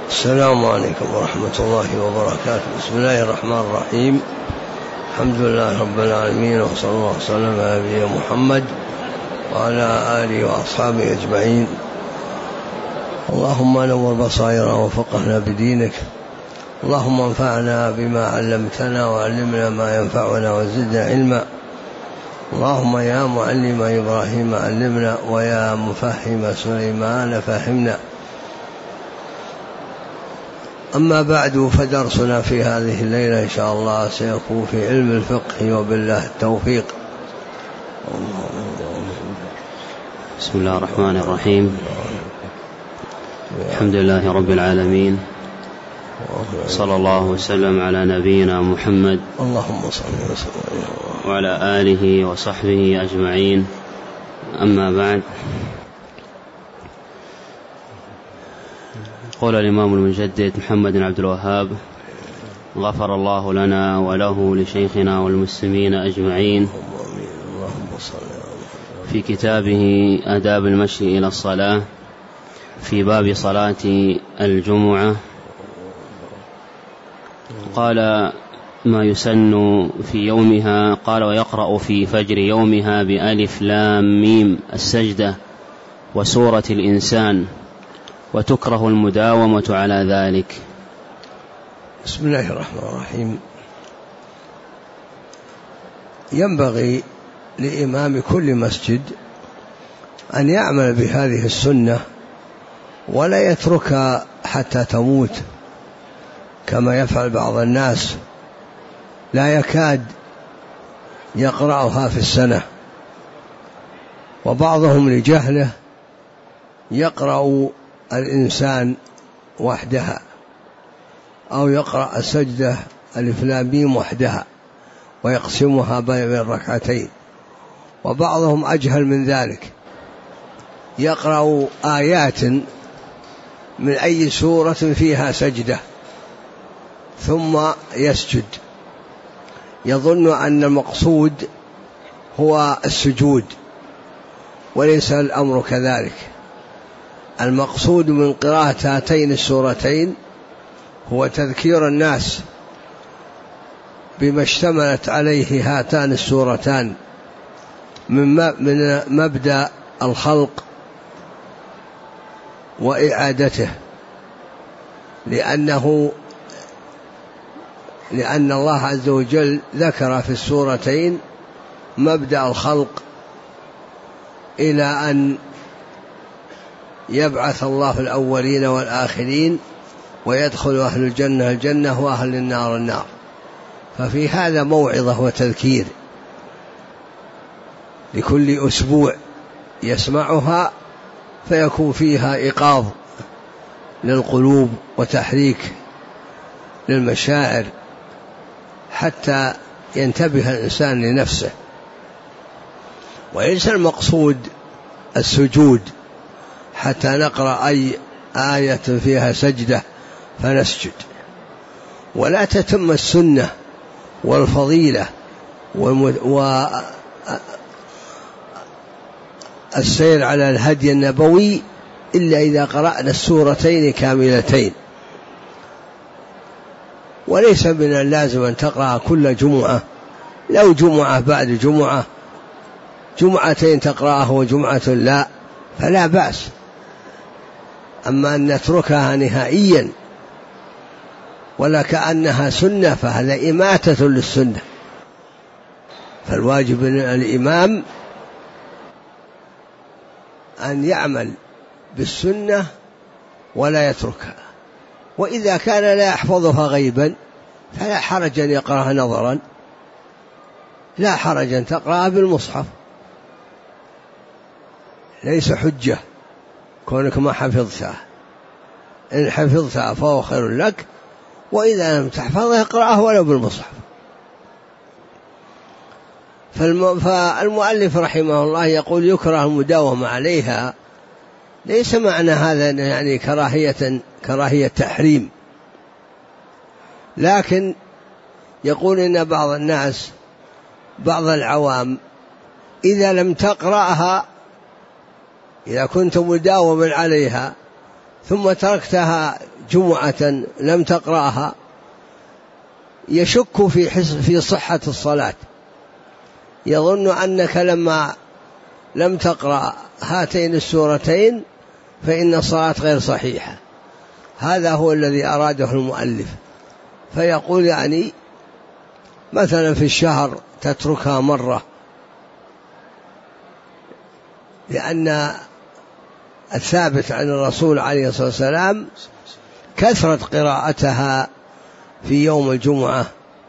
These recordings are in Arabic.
السلام عليكم ورحمة الله وبركاته. بسم الله الرحمن الرحيم. الحمد لله رب العالمين، وصلى الله وسلم على نبينا محمد وعلى آله وأصحابه أجمعين. اللهم نور بصائرنا وفقهنا بدينك، اللهم انفعنا بما علمتنا وعلمنا ما ينفعنا وزدنا علما. اللهم يا معلم إبراهيم علمنا، ويا مفهم سليمان فهمنا. أما بعد، فدرسنا في هذه الليلة إن شاء الله سيكون في علم الفقه، وبالله التوفيق. بسم الله الرحمن الرحيم. الحمد لله رب العالمين، صلى الله وسلم على نبينا محمد اللهم صل وسلم وعلى آله وصحبه أجمعين. أما بعد، قال الإمام المجدد محمد بن عبد الوهاب غفر الله لنا وله لشيخنا والمسلمين أجمعين في كتابه آداب المشي إلى الصلاة في باب صلاة الجمعة، قال ما يسن في يومها، قال ويقرأ في فجر يومها بألف لام ميم السجدة وسورة الإنسان، وتكره المداومة على ذلك. بسم الله الرحمن الرحيم. ينبغي لإمام كل مسجد أن يعمل بهذه السنة ولا يتركها حتى تموت كما يفعل بعض الناس، لا يكاد يقرأها في السنة، وبعضهم لجهله يقرأ الإنسان وحدها، أو يقرأ السجدة ألف لام ميم وحدها ويقسمها بين ركعتين، وبعضهم أجهل من ذلك يقرأ آيات من أي سورة فيها سجدة ثم يسجد، يظن أن المقصود هو السجود، وليس الأمر كذلك. المقصود من قراءة هاتين السورتين هو تذكير الناس بما اشتملت عليه هاتان السورتان من مبدأ الخلق وإعادته، لأن الله عز وجل ذكر في السورتين مبدأ الخلق إلى أن يبعث الله الأولين والآخرين، ويدخل أهل الجنة الجنة وأهل النار النار. ففي هذا موعظة وتذكير لكل أسبوع يسمعها، فيكون فيها إيقاظ للقلوب وتحريك للمشاعر حتى ينتبه الإنسان لنفسه. وليس المقصود السجود حتى نقرأ أي آية فيها سجدة فنسجد، ولا تتم السنة والفضيلة والسير على الهدي النبوي إلا إذا قرأنا السورتين كاملتين. وليس من اللازم أن تقرأ كل جمعة، لو جمعة بعد جمعة، جمعتين تقرأه وجمعة لا، فلا بأس. أما أن نتركها نهائيا ولا كأنها سنة فهذا إماتة للسنة. فالواجب الإمام أن يعمل بالسنة ولا يتركها، وإذا كان لا يحفظها غيبا فلا حرج أن يقرأها نظرا، لا حرج أن تقرأها بالمصحف، ليس حجة كونك ما حفظتها. إن حفظتها فهو خير لك، وإذا لم تحفظها اقرأها ولو بالمصحف. فالمؤلف رحمه الله يقول يكره المداومة عليها، ليس معنى هذا يعني كراهية تحريم، لكن يقول إن بعض الناس، بعض العوام، إذا لم تقرأها، إذا كنت مداوما عليها ثم تركتها جمعة لم تقرأها يشك في صحة الصلاة، يظن أنك لما لم تقرأ هاتين السورتين فإن الصلاة غير صحيحة. هذا هو الذي أراده المؤلف، فيقول يعني مثلا في الشهر تتركها مرة، لأن الثابت عن الرسول عليه الصلاة والسلام كثرة قراءتها في يوم الجمعة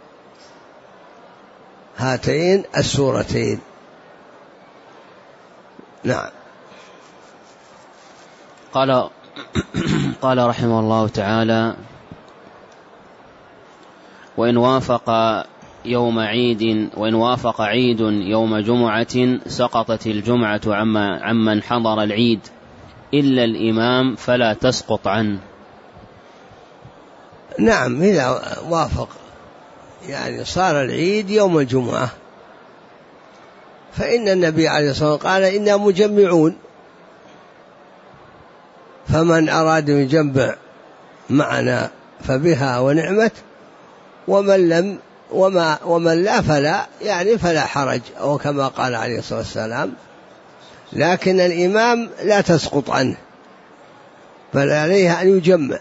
هاتين السورتين. نعم. قال رحمه الله تعالى: وإن وافق عيد يوم جمعة سقطت الجمعة عمن حضر العيد إلا الإمام فلا تسقط عنه. نعم، إذا وافق يعني صار العيد يوم الجمعة فإن النبي عليه الصلاة والسلام قال إنا مجمعون، فمن أراد يجمع معنا فبها ونعمت، ومن لا فلا يعني فلا حرج، أو كما قال عليه الصلاة والسلام. لكن الإمام لا تسقط عنه بل عليه أن يجمع،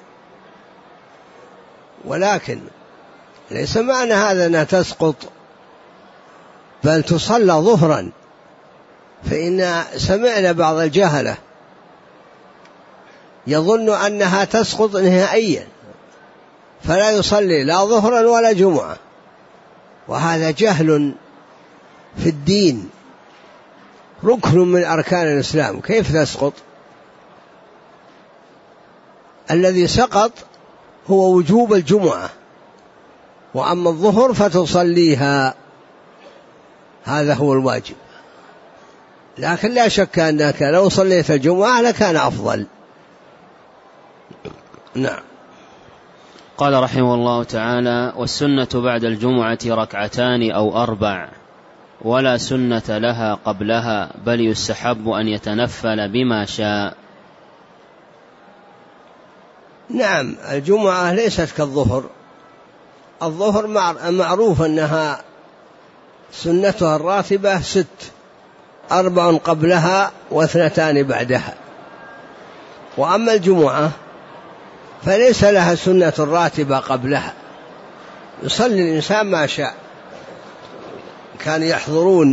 ولكن ليس معنى هذا أنها تسقط، بل تصلى ظهرا، فإن سمعنا بعض الجهلة يظن أنها تسقط نهائيا فلا يصلي لا ظهرا ولا جمعة، وهذا جهل في الدين، ركن من أركان الإسلام، كيف تسقط؟ الذي سقط هو وجوب الجمعة، وأما الظهر فتصليها، هذا هو الواجب. لكن لا شك أنك لو صليت الجمعة لكان أفضل. نعم. قال رحمه الله تعالى: والسنة بعد الجمعة 2 أو 4 ولا سنة لها قبلها، بل يستحب أن يتنفل بما شاء. نعم، الجمعة ليست كالظهر. الظهر معروف أنها سنتها الراتبة 6، 4 قبلها و2 بعدها. وأما الجمعة فليس لها سنة راتبة قبلها، يصلي الإنسان ما شاء. كان يحضرون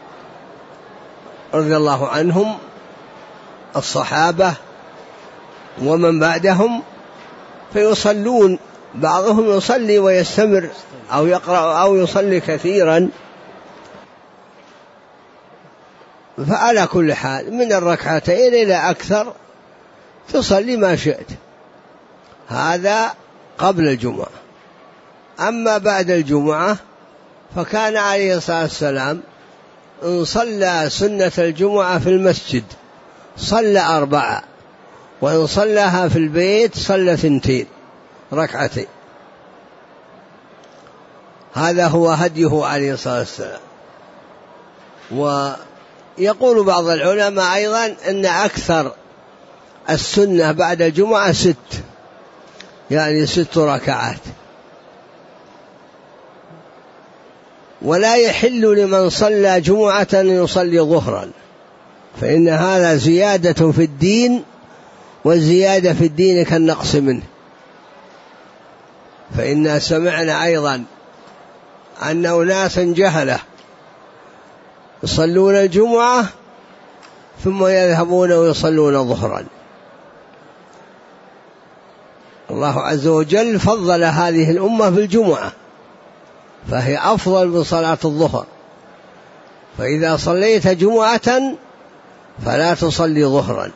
رضي الله عنهم الصحابة ومن بعدهم فيصلون، بعضهم يصلي ويستمر أو يقرأ أو يصلي كثيرا، فعلى كل حال من 2 إلى أكثر تصلي ما شئت. هذا قبل الجمعة. أما بعد الجمعة فكان عليه الصلاة والسلام إن صلى سنة الجمعة في المسجد صلى 4، وإن صلىها في البيت صلى 2 ركعتين. هذا هو هديه عليه الصلاة والسلام. ويقول بعض العلماء أيضا أن أكثر السنة بعد الجمعة 6، يعني 6 ركعات. ولا يحل لمن صلى جمعة أن يصلي ظهرا، فإن هذا زيادة في الدين، والزيادة في الدين كالنقص منه. فإن سمعنا أيضا أن أناسا جهلة يصلون الجمعة ثم يذهبون ويصلون ظهرا. الله عز وجل فضل هذه الأمة بالجمعة، فهي أفضل من صلاة الظهر، فإذا صليت جمعة فلا تصلي ظهرا.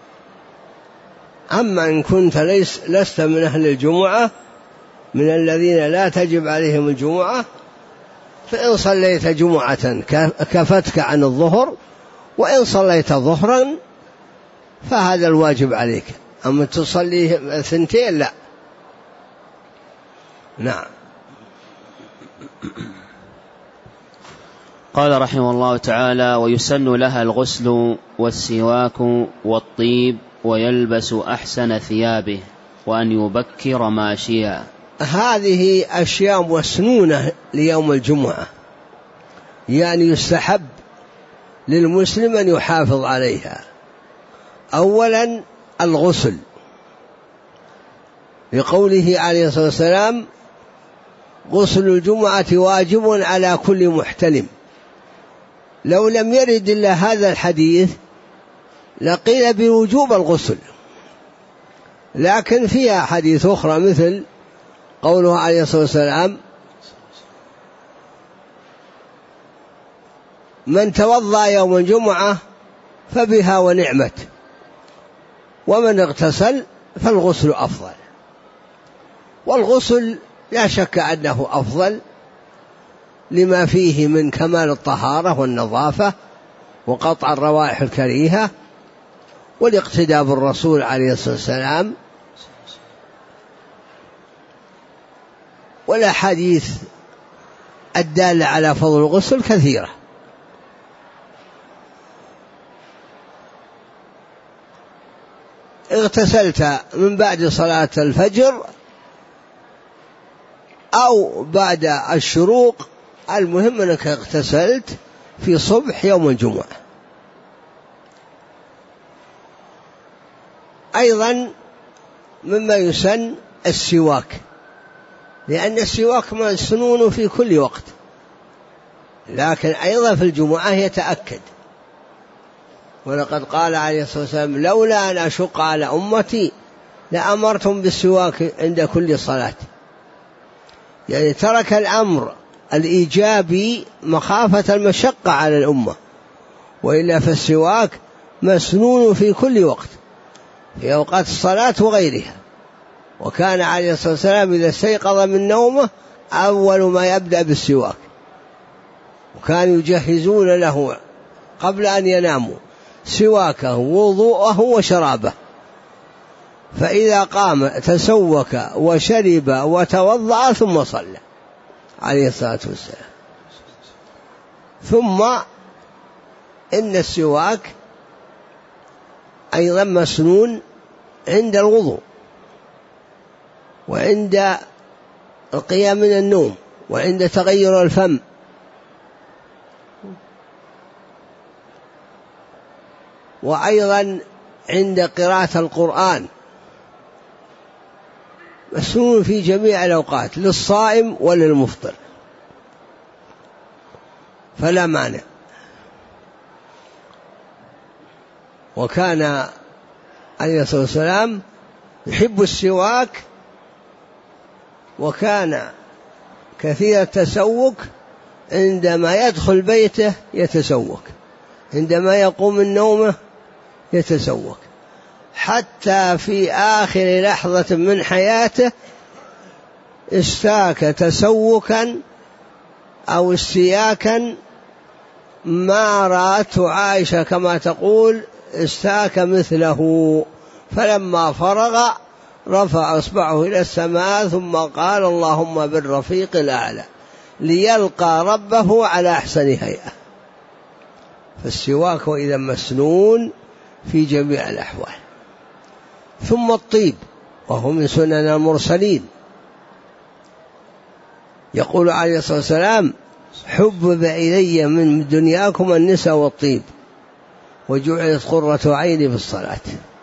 أما إن كنت لست من أهل الجمعة، من الذين لا تجب عليهم الجمعة، فإن صليت جمعة كفتك عن الظهر، وإن صليت ظهرا فهذا الواجب عليك. أما تصلي 2 لا. نعم. قال رحمه الله تعالى: ويسن لها الغسل والسواك والطيب ويلبس أحسن ثيابه وأن يبكر ماشيا. هذه أشياء مسنونة ليوم الجمعة، يعني يستحب للمسلم أن يحافظ عليها. أولا الغسل، لقوله عليه الصلاة والسلام: غسل الجمعة واجب على كل محتلم. لو لم يرد إلا هذا الحديث لقيل بوجوب الغسل، لكن فيها حديث أخرى مثل قوله عليه الصلاة والسلام: من توضأ يوم الجمعة فبها ونعمت، ومن اغتسل فالغسل أفضل. والغسل لا شك أنه أفضل لما فيه من كمال الطهارة والنظافة وقطع الروائح الكريهة والاقتداء بالرسول عليه الصلاة والسلام. والأحاديث الدالة على فضل الغسل كثيرة. اغتسلت من بعد صلاة الفجر أو بعد الشروق، المهم أنك اغتسلت في صبح يوم الجمعة. أيضا مما يسن السواك، لأن السواك مسنون في كل وقت، لكن أيضا في الجمعة يتأكد. ولقد قال عليه الصلاة والسلام: لولا أن أشق على أمتي لأمرتم بالسواك عند كل صلاة. يعني ترك الأمر الإيجابي مخافة المشقة على الأمة، وإلا فالسواك مسنون في كل وقت، في أوقات الصلاة وغيرها. وكان عليه الصلاة والسلام إذا استيقظ من نومه أول ما يبدأ بالسواك، وكانوا يجهزون له قبل أن يناموا سواكه ووضوءه وشرابه، فإذا قام تسوك وشرب وتوضأ ثم صلى عليه الصلاة والسلام. ثم إن السواك أيضا مسنون عند الوضوء وعند القيام من النوم وعند تغير الفم. وأيضا عند قراءة القرآن، مسنون في جميع الأوقات للصائم وللمفطر، فلا مانع. وكان عليه الصلاة والسلام يحب السواك، وكان كثير التسوك، عندما يدخل بيته يتسوك، عندما يقوم من نومه يتسوك، حتى في آخر لحظة من حياته استاك تسوكا أو استياكا ما رأته عائشة كما تقول استاك مثله. فلما فرغ رفع إصبعه إلى السماء ثم قال: اللهم بالرفيق الأعلى، ليلقى ربه على أحسن هيئة. فالسواك إذا مسنون في جميع الأحوال. ثم الطيب، وهو من سنن المرسلين. يقول عليه الصلاة والسلام: حبب إلي من دنياكم النساء والطيب، وجعلت قرة عيني في الصلاة.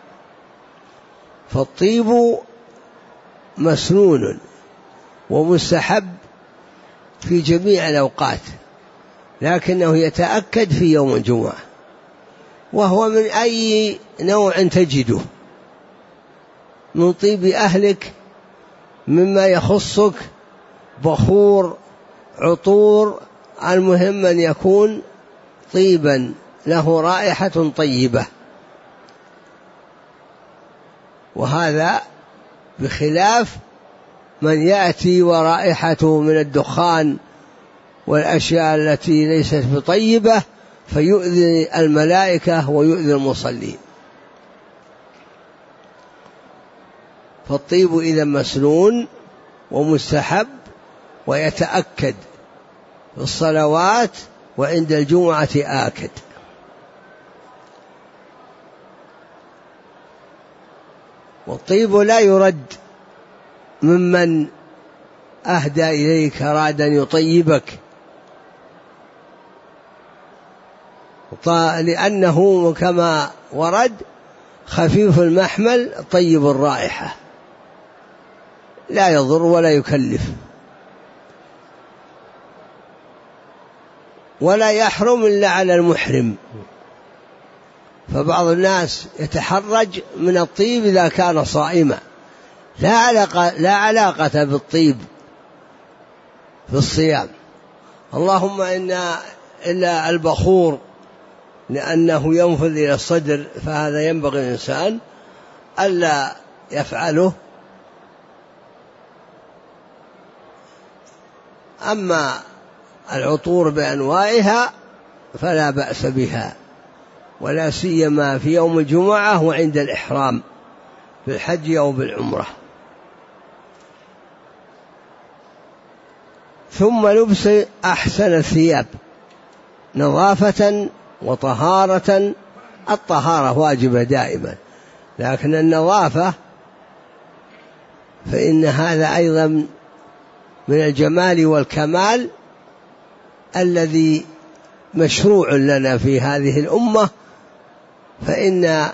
فالطيب مسنون ومستحب في جميع الأوقات، لكنه يتأكد في يوم الجمعة. وهو من أي نوع تجده، من طيب أهلك، مما يخصك، بخور، عطور، المهم أن يكون طيبا له رائحة طيبة. وهذا بخلاف من يأتي ورائحته من الدخان والأشياء التي ليست بطيبة فيؤذي الملائكة ويؤذي المصلين. فالطيب إذا مسنون ومستحب ويتأكد في الصلوات، وعند الجمعة آكد. والطيب لا يرد ممن أهدى إليك أراد أن يطيبك، لأنه كما ورد خفيف المحمل طيب الرائحة، لا يضر ولا يكلف، ولا يحرم إلا على المحرم. فبعض الناس يتحرج من الطيب إذا كان صائما، لا علاقة بالطيب في الصيام، اللهم إلا البخور لأنه ينفذ إلى الصدر، فهذا ينبغي الإنسان ألا يفعله. أما العطور بأنواعها فلا بأس بها، ولا سيما في يوم الجمعة وعند الإحرام بالحج أو بالعمرة. ثم لبس أحسن الثياب نظافة وطهارة. الطهارة واجبة دائما، لكن النظافة فإن هذا أيضا من الجمال والكمال الذي مشروع لنا في هذه الأمة، فإن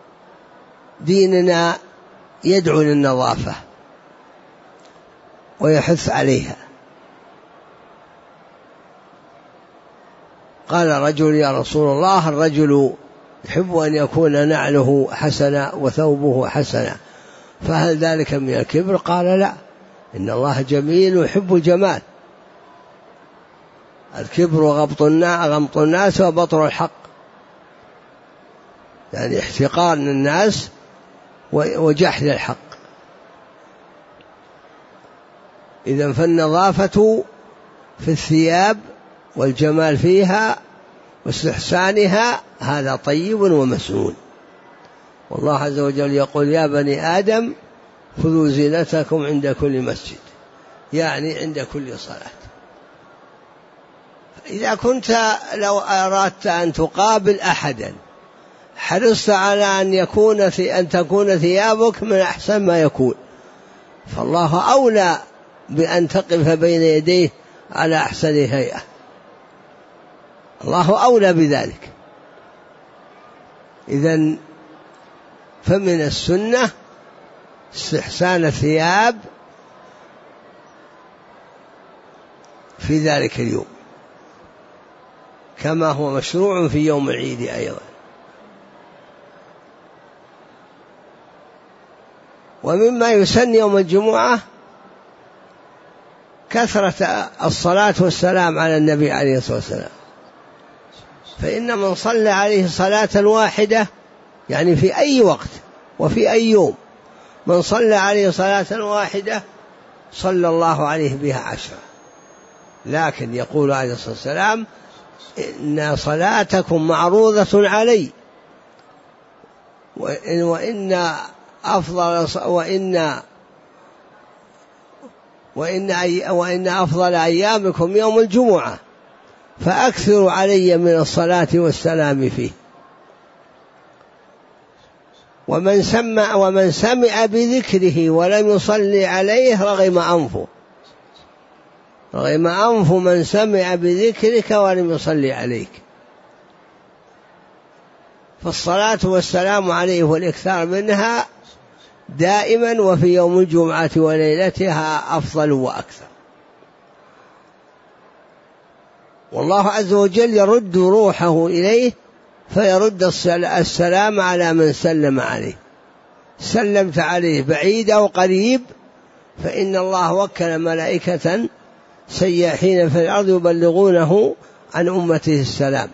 ديننا يدعو للنظافة ويحث عليها. قال رجل: يا رسول الله، الرجل يحب أن يكون نعله حسنا وثوبه حسنا، فهل ذلك من الكبر؟ قال: لا، إن الله جميل يحب الجمال. الكبر غمط الناس وبطر الحق، يعني احتقار الناس وجحد الحق. إذن فالنظافة في الثياب والجمال فيها واستحسانها هذا طيب ومسنون. والله عز وجل يقول: يا بني آدم خذوا زينتكم عند كل مسجد، يعني عند كل صلاة. إذا كنت لو أردت أن تقابل أحدا حرصت على أن تكون ثيابك من أحسن ما يكون، فالله أولى بأن تقف بين يديه على أحسن هيئة، الله أولى بذلك. إذن فمن السنة استحسان الثياب في ذلك اليوم، كما هو مشروع في يوم العيد أيضا. ومما يسن يوم الجمعة كثرة الصلاة والسلام على النبي عليه الصلاة والسلام، فإن من صلى عليه صلاة واحدة، يعني في أي وقت وفي أي يوم، من صلى عليه صلاة واحدة صلى الله عليه بها 10. لكن يقول عليه الصلاة والسلام: إن صلاتكم معروضة علي، وإن أفضل أيامكم يوم الجمعة، فأكثروا علي من الصلاة والسلام فيه. ومن سمع بذكره ولم يصلي عليه رغم أنف من سمع بذكرك ولم يصلي عليك. فالصلاة والسلام عليه والإكثار منها دائما، وفي يوم الجمعة وليلتها أفضل وأكثر. والله عز وجل يرد روحه إليه فيرد السلام على من سلم عليه، سلمت عليه بعيد أو قريب، فإن الله وكل ملائكة سياحين في الأرض يبلغونه عن أمته السلام.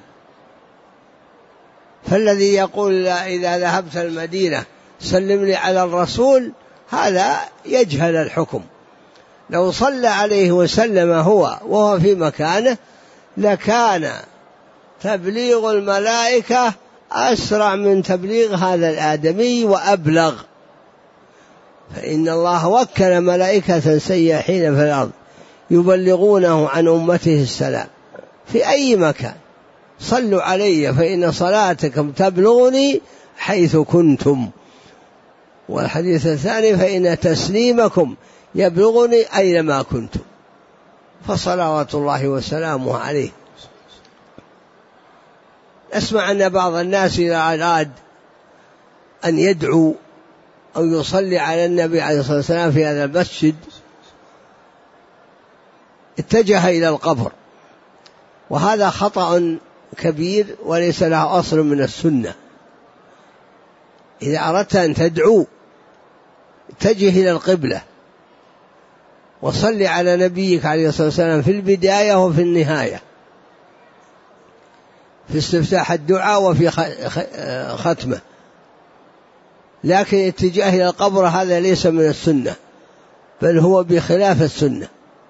فالذي يقول إذا ذهبت المدينة سلم لي على الرسول، هذا يجهل الحكم. لو صلى عليه وسلم هو وهو في مكانه لكان تبليغ الملائكة أسرع من تبليغ هذا الآدمي وأبلغ، فإن الله وكل ملائكة سياحين في الأرض يبلغونه عن أمته السلام في أي مكان. صلوا علي فإن صلاتكم تبلغني حيث كنتم. والحديث الثاني فإن تسليمكم يبلغني أينما كنتم، فصلوات الله وسلامه عليه. أسمع أن بعض الناس إذا أراد أن يدعو أو يصلي على النبي عليه الصلاة والسلام في هذا المسجد اتجه إلى القبر، وهذا خطأ كبير وليس له أصل من السنة. إذا أردت أن تدعو اتجه إلى القبلة وصل على نبيك عليه الصلاة والسلام في البداية وفي النهاية، في استفتاح الدعاء وفي ختمه، لكن اتجاه إلى القبر هذا ليس من السنة، بل هو بخلاف السنة.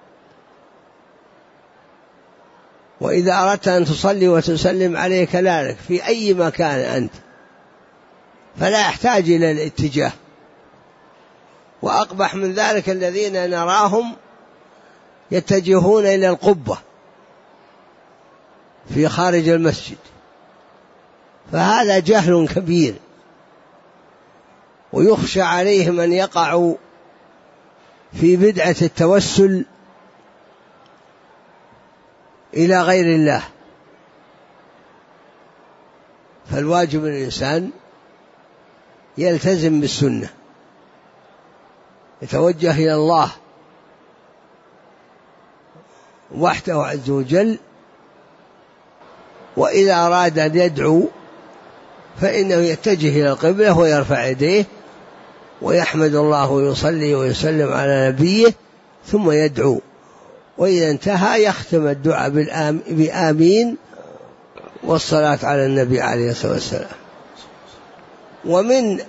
وإذا أردت أن تصلي وتسلم عليه كذلك في أي مكان أنت، فلا يحتاج إلى الاتجاه. وأقبح من ذلك الذين نراهم يتجهون إلى القبة في خارج المسجد، فهذا جهل كبير، ويخشى عليهم أن يقعوا في بدعة التوسل إلى غير الله. فالواجب الإنسان يلتزم بالسنة، يتوجه إلى الله وحده عز وجل، وإذا أراد أن يدعو فإنه يتجه إلى القبلة ويرفع يديه ويحمد الله ويصلي ويسلم على نبيه ثم يدعو، وإذا انتهى يختم الدعاء بآمين والصلاة على النبي عليه الصلاة والسلام. ومن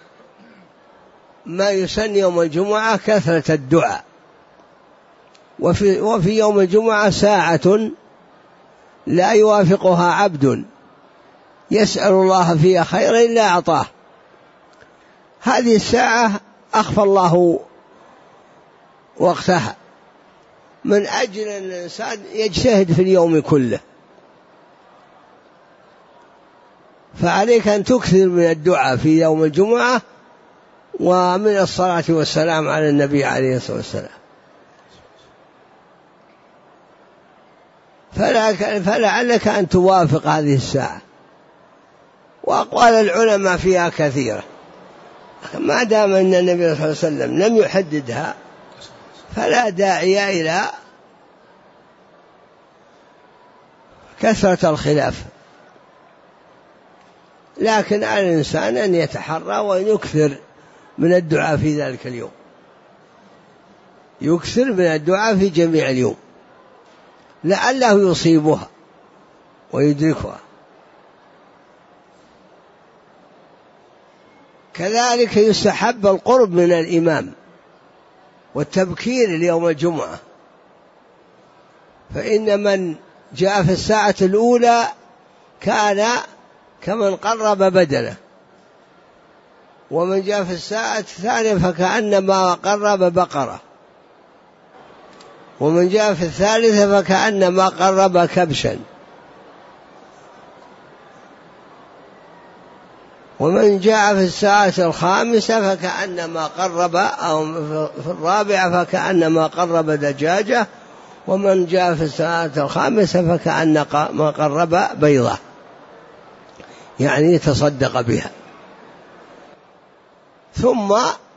ما يسن يوم الجمعة كثرة الدعاء، وفي يوم الجمعة ساعة لا يوافقها عبد يسأل الله فيها خيرا إلا أعطاه. هذه الساعة أخفى الله وقتها من أجل أن الإنسان يجتهد في اليوم كله، فعليك أن تكثر من الدعاء في يوم الجمعة ومن الصلاة والسلام على النبي عليه الصلاة والسلام. فلعلك أن توافق هذه الساعة، وأقوال العلماء فيها كثيرة، ما دام أن النبي صلى الله عليه وسلم لم يحددها فلا داعي إلى كثرة الخلاف، لكن على الإنسان أن يتحرى وأن يكثر من الدعاء في ذلك اليوم، يكثر من الدعاء في جميع اليوم لعله يصيبها ويدركها. كذلك يستحب القرب من الإمام والتبكير ليوم الجمعة، فإن من جاء في الساعة الأولى كان كمن قرب بدنه، ومن جاء في الساعة الثانية فكأنما قرب بقرة، ومن جاء في الثالثة فكأنما قرب كبشا، ومن جاء في الساعة الخامسة فكأنما قرب، أو في الرابعة فكأنما قرب دجاجة، ومن جاء في الساعة الخامسة فكأنما قرب بيضة، يعني تصدق بها. ثم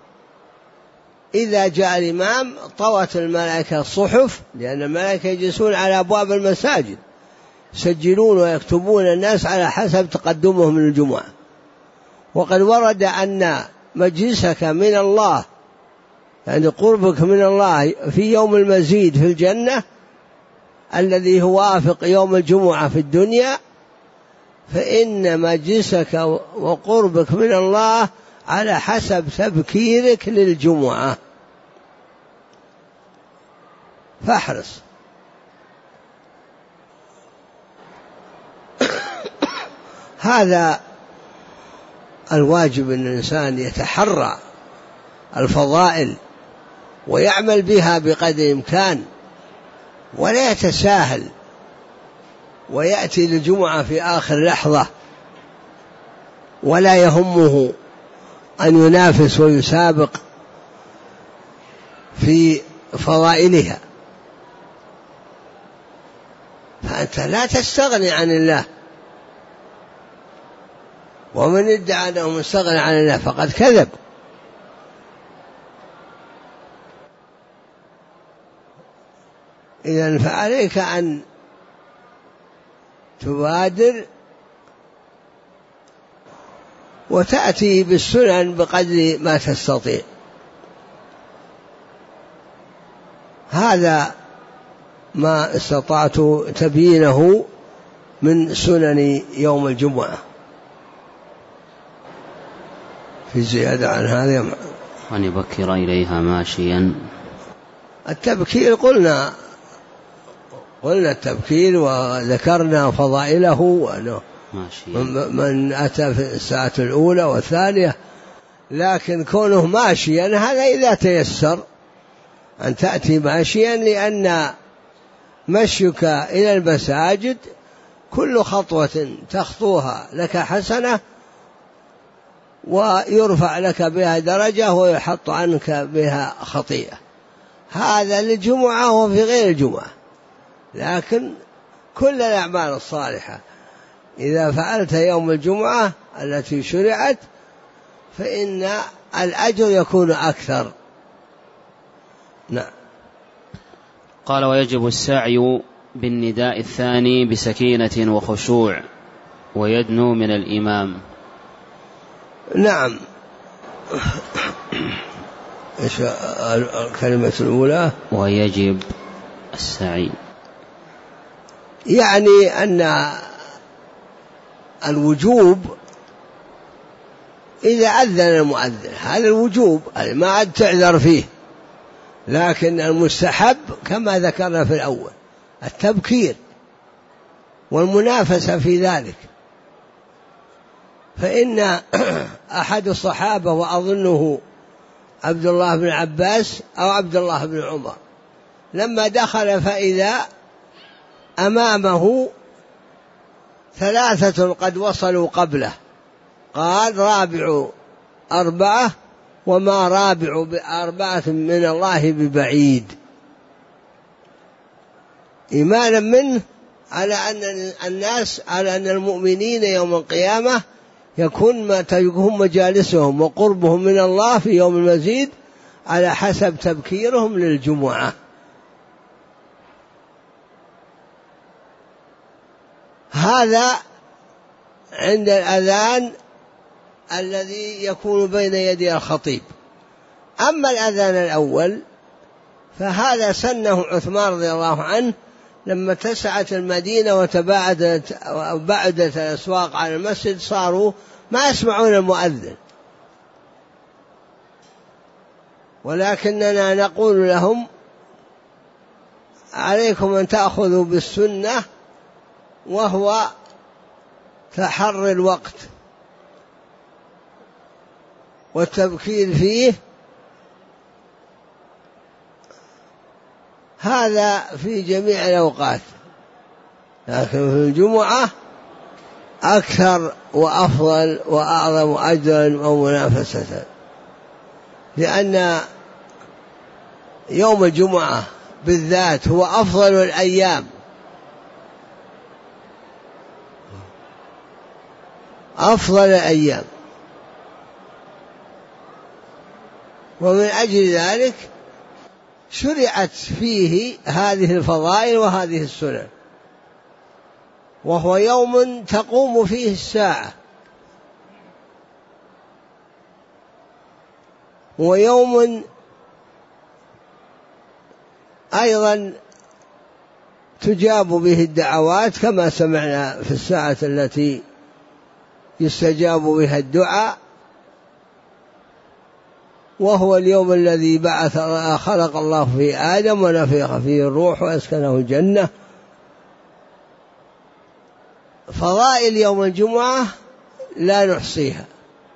إذا جاء الإمام طوت الملائكة الصحف، لأن الملائكة يجلسون على أبواب المساجد يسجلون ويكتبون الناس على حسب تقدمهم من الجمعة. وقد ورد أن مجلسك من الله، يعني قربك من الله في يوم المزيد في الجنة الذي هو وافق يوم الجمعة في الدنيا، فإن مجلسك وقربك من الله على حسب تبكيرك للجمعة، فاحرص. هذا الواجب أن الإنسان يتحرى الفضائل ويعمل بها بقدر الإمكان، ولا يتساهل ويأتي للجمعة في آخر لحظة ولا يهمه أن ينافس ويسابق في فضائلها، فأنت لا تستغني عن الله، ومن ادعى أنه مستغني عن الله فقد كذب. إذن فعليك أن تبادر وتأتي بالسنن بقدر ما تستطيع. هذا ما استطعت تبيينه من سنن يوم الجمعة. في زيادة عن هذا أن يبكر إليها ماشيا. التبكير قلنا التبكير وذكرنا فضائله، وأنه من أتى في الساعة الأولى والثانية، لكن كونه ماشيا هذا إذا تيسر أن تأتي ماشيا، لأن مشيك إلى المساجد كل خطوة تخطوها لك حسنة، ويرفع لك بها درجة ويحط عنك بها خطيئة. هذا للجمعة وفي غير الجمعة، لكن كل الأعمال الصالحة إذا فعلت يوم الجمعة التي شرعت فإن الأجر يكون أكثر. نعم. قال: ويجب السعي بالنداء الثاني بسكينة وخشوع ويدنو من الإمام. نعم. إيش الكلمة الأولى؟ ويجب السعي، يعني أن الوجوب إذا أذن المؤذن هذا الوجوب ما عاد تعذر فيه، لكن المستحب كما ذكرنا في الأول التبكير والمنافسة في ذلك. فإن أحد الصحابة وأظنه عبد الله بن عباس أو عبد الله بن عمر لما دخل فإذا أمامه 3 قد وصلوا قبله، قال: رابع 4 وما رابع 4 من الله ببعيد، إيمانا منه على أن الناس، على أن المؤمنين يوم القيامة يكون مجالسهم وقربهم من الله في يوم المزيد على حسب تبكيرهم للجمعة. هذا عند الأذان الذي يكون بين يدي الخطيب. أما الأذان الأول فهذا سنه عثمان رضي الله عنه لما اتسعت المدينة وبعدت الأسواق عن المسجد، صاروا ما يسمعون المؤذن، ولكننا نقول لهم: عليكم أن تأخذوا بالسنة، وهو تحري الوقت والتبكير فيه. هذا في جميع الأوقات، لكن في الجمعة أكثر وأفضل وأعظم أجرا ومنافسة، لأن يوم الجمعة بالذات هو أفضل الأيام، أفضل الأيام، ومن أجل ذلك شرعت فيه هذه الفضائل وهذه السنن، وهو يوم تقوم فيه الساعة، ويوم أيضا تجاب به الدعوات كما سمعنا في الساعة التي يستجاب بها الدعاء، وهو اليوم الذي خلق الله فيه آدم ونفخ فيه الروح وأسكنه الجنة. فضائل يوم الجمعة لا نحصيها،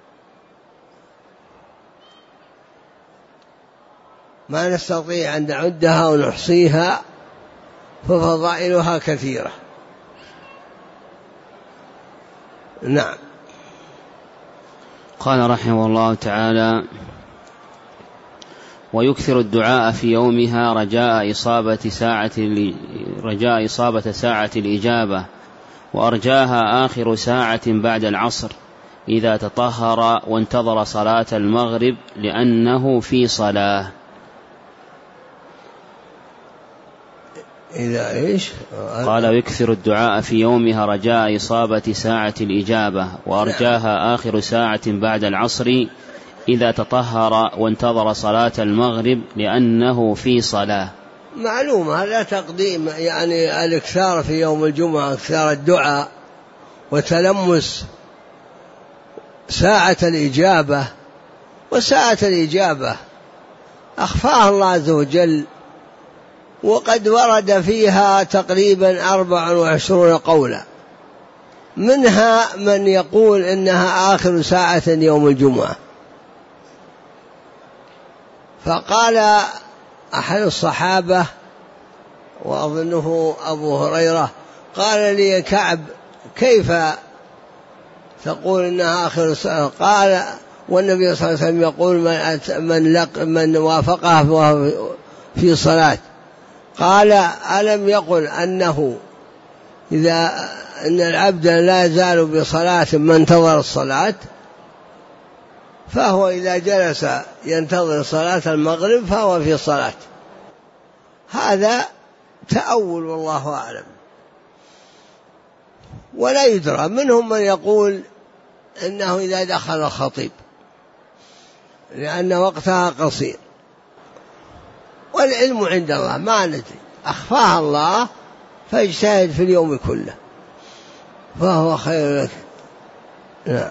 ما نستطيع أن نعدها ونحصيها، ففضائلها كثيرة. قال قال رحمه الله تعالى: ويكثر الدعاء في يومها رجاء إصابة ساعة الإجابة، وأرجاها آخر ساعة بعد العصر إذا تطهر وانتظر صلاة المغرب لأنه في صلاة. إذا إيش؟ قال: ويكثر الدعاء في يومها رجاء إصابة ساعة الإجابة، وأرجاها آخر ساعة بعد العصر إذا تطهر وانتظر صلاة المغرب لأنه في صلاة. معلومة هذا تقديم، يعني الإكثار في يوم الجمعة، إكثار الدعاء وتلمس ساعة الإجابة. وساعة الإجابة أخفاها الله عز وجل، وقد ورد فيها تقريبا 24 قولا، منها من يقول إنها آخر ساعة يوم الجمعة. فقال أحد الصحابة وأظنه أبو هريرة، قال لي كعب: كيف تقول إنها آخر ساعة؟ قال: والنبي صلى الله عليه وسلم يقول: من وافقها وهو في صلاة. قال: ألم يقل أنه إن العبد لا يزال بصلاة ما انتظر الصلاة؟ فهو إذا جلس ينتظر صلاة المغرب فهو في صلاة. هذا تأول والله أعلم، ولا يدرى. منهم من يقول إنه إذا دخل الخطيب لأن وقتها قصير، والعلم عند الله، ما ندري، أخفاها الله، فاجتهد في اليوم كله فهو خير لك. نعم.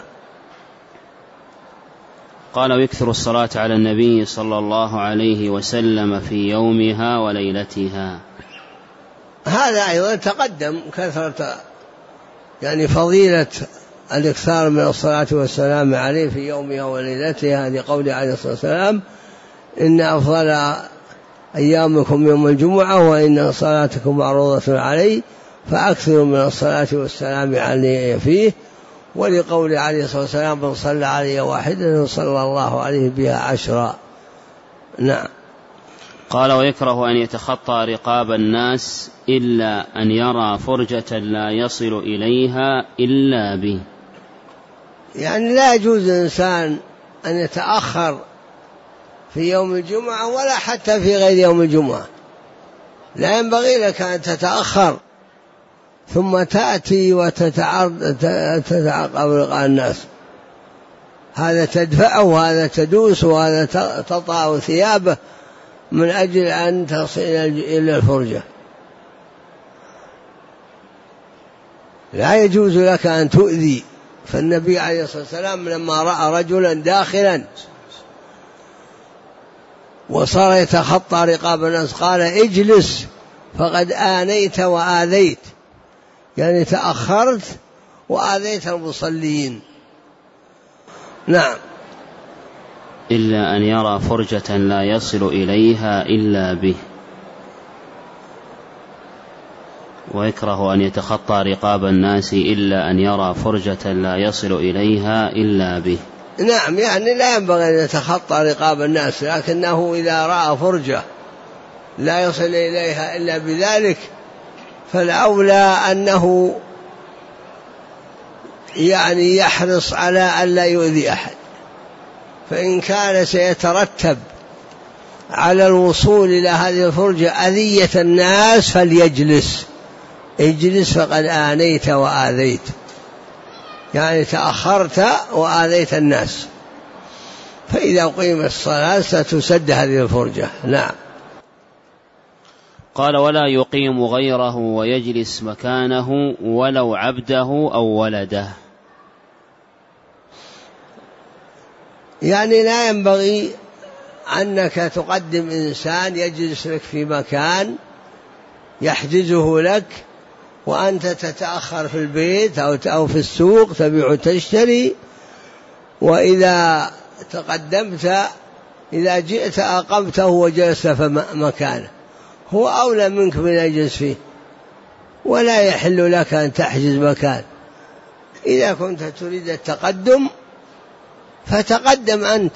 قال: ويكثر الصلاة على النبي صلى الله عليه وسلم في يومها وليلتها. هذا أيضا تقدم كثرة، يعني فضيلة الإكثار من الصلاة والسلام عليه في يومها وليلتها، لقول عليه الصلاة والسلام: إن أفضل أيامكم يوم الجمعة وإن صلاتكم معروضة علي فأكثروا من الصلاة والسلام عليه فيه. ولقول عليه الصلاة والسلام: من صلى علي واحدة صلى الله عليه بها 10. نعم. قال: ويكره أن يتخطى رقاب الناس إلا أن يرى فرجة لا يصل إليها إلا به. يعني لا يجوز للإنسان أن يتأخر في يوم الجمعة ولا حتى في غير يوم الجمعة. لا ينبغي لك أن تتأخر ثم تأتي وتتعقب رقاب الناس، هذا تدفعه وهذا تدوس وهذا تطأ ثيابه من أجل أن تصل إلى الفرجة. لا يجوز لك أن تؤذي. فالنبي عليه الصلاة والسلام لما رأى رجلا داخلا وصار يتخطى رقاب الناس قال: اجلس فقد آنيت وآذيت، يعني تأخرت وآذيت المصلين. نعم. إلا أن يرى فرجة لا يصل إليها إلا به. ويكره أن يتخطى رقاب الناس إلا أن يرى فرجة لا يصل إليها إلا به. نعم، يعني لا ينبغي أن يتخطى رقاب الناس، لكنه إذا رأى فرجة لا يصل إليها إلا بذلك فالأولى أنه يعني يحرص على أن لا يؤذي أحد. فإن كان سيترتب على الوصول إلى هذه الفرجة أذية الناس فليجلس. اجلس فقد آنيت وآذيت، يعني تأخرت وآذيت الناس. فإذا قيمت الصلاة ستسد هذه الفرجة. نعم. قال: ولا يقيم غيره ويجلس مكانه ولو عبده أو ولده. يعني لا ينبغي أنك تقدم إنسان يجلس لك في مكان يحجزه لك وأنت تتأخر في البيت أو في السوق تبيع وتشتري، وإذا تقدمت إذا جئت أقمته وجلست في مكانه، هو أولى منك من يجلس فيه، ولا يحل لك أن تحجز مكان. إذا كنت تريد التقدم فتقدم أنت.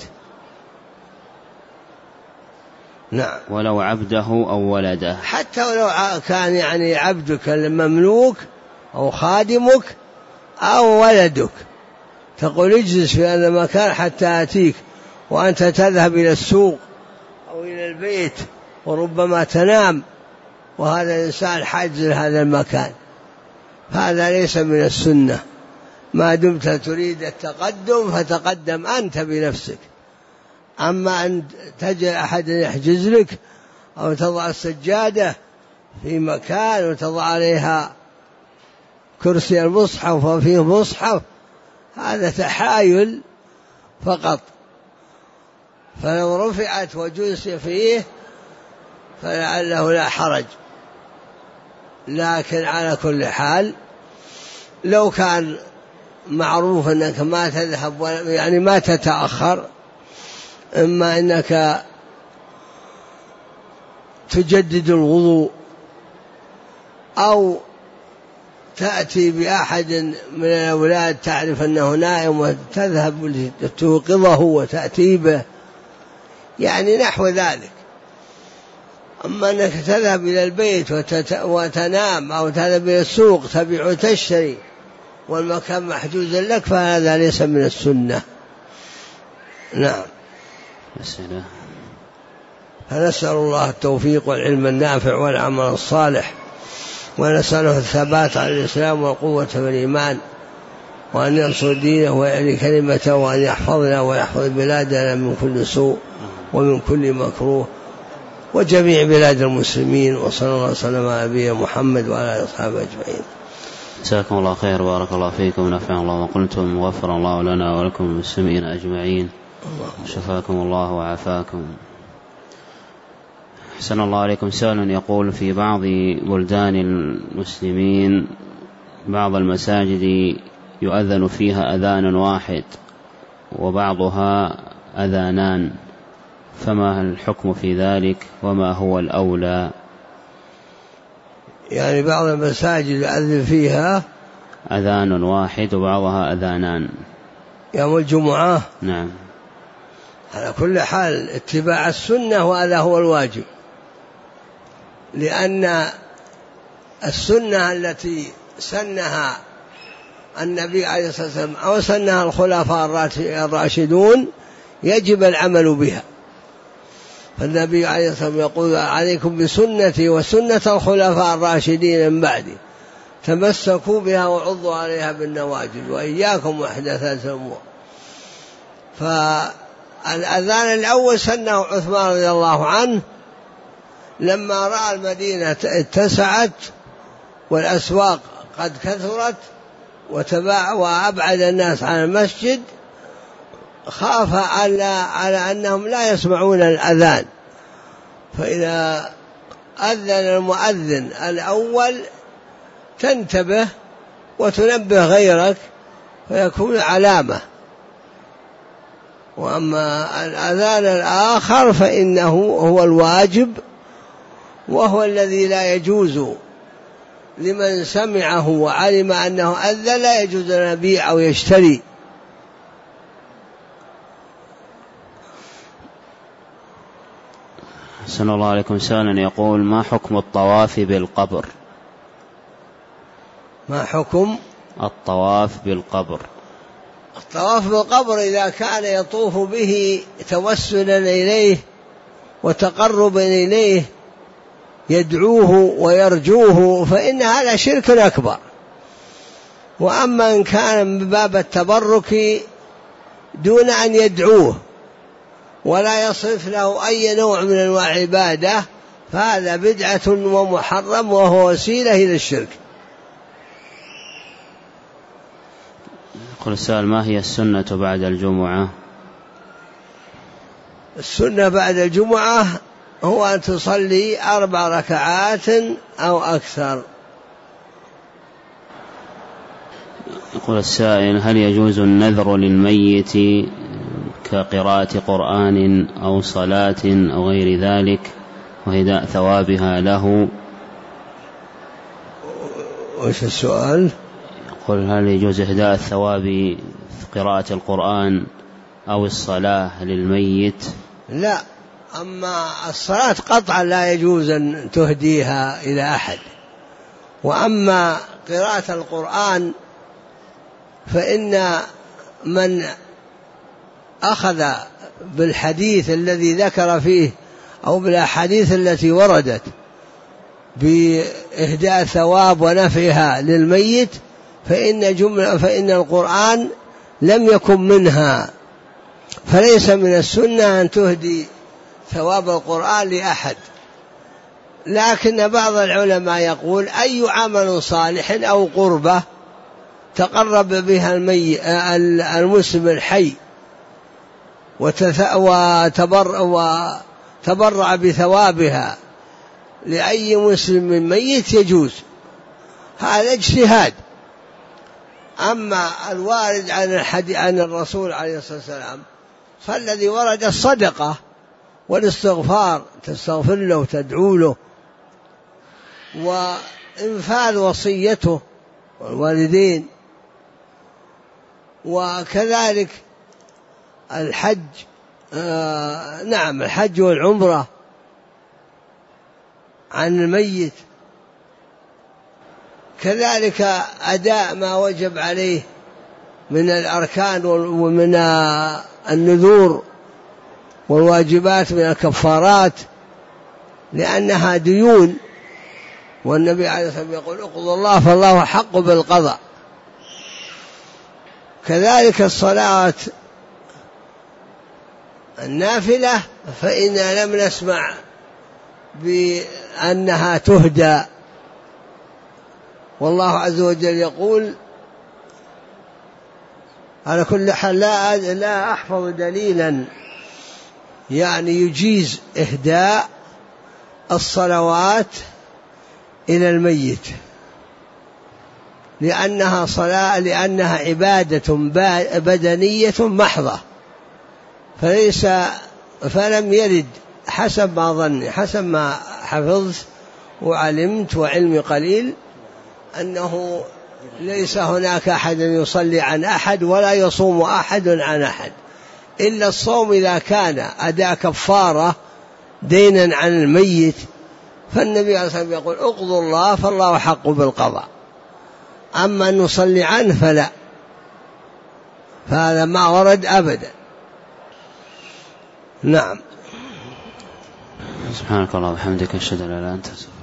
نعم. ولو عبده أو ولده، حتى ولو كان يعني عبدك المملوك أو خادمك أو ولدك، تقول اجلس في هذا المكان حتى آتيك، وأنت تذهب إلى السوق أو إلى البيت وربما تنام وهذا الإنسان حاجز لهذا المكان، هذا ليس من السنة. ما دمت تريد التقدم فتقدم أنت بنفسك. أما أن تجعل أحد يحجز لك أو تضع السجادة في مكان وتضع عليها كرسي المصحف وفيه مصحف، هذا تحايل فقط. فلو رفعت وجلس فيه فلعله لا حرج، لكن على كل حال لو كان معروف أنك ما تذهب يعني ما تتأخر، إما أنك تجدد الوضوء أو تأتي بأحد من الأولاد تعرف أنه نائم وتذهب توقظه وتأتي به، يعني نحو ذلك. أما أنك تذهب إلى البيت وتنام أو تذهب إلى السوق تبيع وتشتري والمكان محجوز لك، فهذا ليس من السنة. نعم. فنسأل الله التوفيق والعلم النافع والعمل الصالح، ونسأله الثبات على الإسلام والقوة بالإيمان، وأن ينصر دينه ويعلي كلمته، وأن يحفظنا ويحفظ بلادنا من كل سوء ومن كل مكروه وجميع بلاد المسلمين. وصلى الله وسلم على نبينا محمد وعلى آله وصحبه أجمعين. جزاكم الله خير، بارك الله فيكم، ونفع الله ما قلتم، وغفر الله لنا ولكم المسلمين أجمعين، شفاكم الله وعافاكم. أحسن الله عليكم. سؤال يقول: في بعض بلدان المسلمين بعض المساجد يؤذن فيها أذان واحد وبعضها أذانان، فما الحكم في ذلك وما هو الأولى؟ يعني بعض المساجد يؤذن فيها أذان واحد وبعضها أذانان يوم الجمعة. نعم. على كل حال اتباع السنة وهذا هو الواجب، لأن السنة التي سنها النبي عليه الصلاة والسلام أو سنها الخلفاء الراشدون يجب العمل بها. فالنبي عليه الصلاة والسلام يقول: عليكم بسنتي وسنة الخلفاء الراشدين من بعدي، تمسكوا بها وعضوا عليها بالنواجذ وإياكم محدثات الأمور. فالأذان الأول سنه عثمان رضي الله عنه لما رأى المدينة اتسعت والأسواق قد كثرت وأبعد الناس عن المسجد، خاف على أنهم لا يسمعون الأذان، فإذا أذن المؤذن الأول تنتبه وتنبه غيرك فيكون علامة. وأما الأذان الآخر فإنه هو الواجب، وهو الذي لا يجوز لمن سمعه وعلم أنه أذن، لا يجوز أن يبيع أو يشتري. أحسن الله عليكم. سؤال يقول: ما حكم الطواف بالقبر؟ ما حكم الطواف بالقبر؟ الطواف بالقبر إذا كان يطوف به توسلا إليه وتقربا إليه يدعوه ويرجوه فإن هذا شرك أكبر. وأما إن كان من باب التبرك دون أن يدعوه ولا يصرف له أي نوع من أنواع العبادة فهذا بدعة ومحرم وهو وسيلة إلى الشرك. يقول السؤال: ما هي السنة بعد الجمعة؟ السنة بعد الجمعة هو أن تصلي 4 ركعات أو أكثر. يقول السائل: هل يجوز النذر للميت كقراءة قرآن أو صلاة أو غير ذلك وإهداء ثوابها له؟ وش السؤال؟ يقول: هل يجوز إهداء الثواب في قراءة القرآن أو الصلاة للميت؟ لا، أما الصلاة قطعا لا يجوز أن تهديها إلى أحد. وأما قراءة القرآن فإن من أخذ بالحديث الذي ذكر فيه أو بالأحاديث التي وردت بإهداء ثواب ونفعها للميت فإن القرآن لم يكن منها، فليس من السنة أن تهدي ثواب القرآن لأحد. لكن بعض العلماء يقول أي عمل صالح أو قربة تقرب بها المسلم الحي وتبرع بثوابها لأي مسلم ميت يجوز، هذا اجتهاد. أما الوارد عن الرسول عليه الصلاة والسلام فالذي ورد الصدقة والاستغفار، تستغفر له وتدعو له، وإنفاذ وصيته والوالدين، وكذلك الحج، نعم الحج والعمرة عن الميت، كذلك أداء ما وجب عليه من الأركان ومن النذور والواجبات من الكفارات، لأنها ديون، والنبي عليه الصلاة والسلام يقول اقضوا الله فالله حق بالقضاء. كذلك الصلاة النافلة فإنا لم نسمع بأنها تهدى، والله عز وجل يقول على كل حال لا أحفظ دليلا يعني يجيز إهداء الصلوات إلى الميت، لأنها صلاة، لأنها عبادة بدنية محضة، فلم يرد حسب ما ظني، حسب ما حفظت وعلمت وعلمي قليل، أنه ليس هناك أحد يصلي عن أحد ولا يصوم أحد عن أحد، إلا الصوم إذا كان أداء كفارة دينا عن الميت، فالنبي عليه الصلاة والسلام يقول اقضوا الله فالله حق بالقضاء. أما أن نصلي عنه فلا، فهذا ما ورد أبدا. نعم. سبحانك اللهم وبحمدك، أشهد أن لا إله إلا أنت.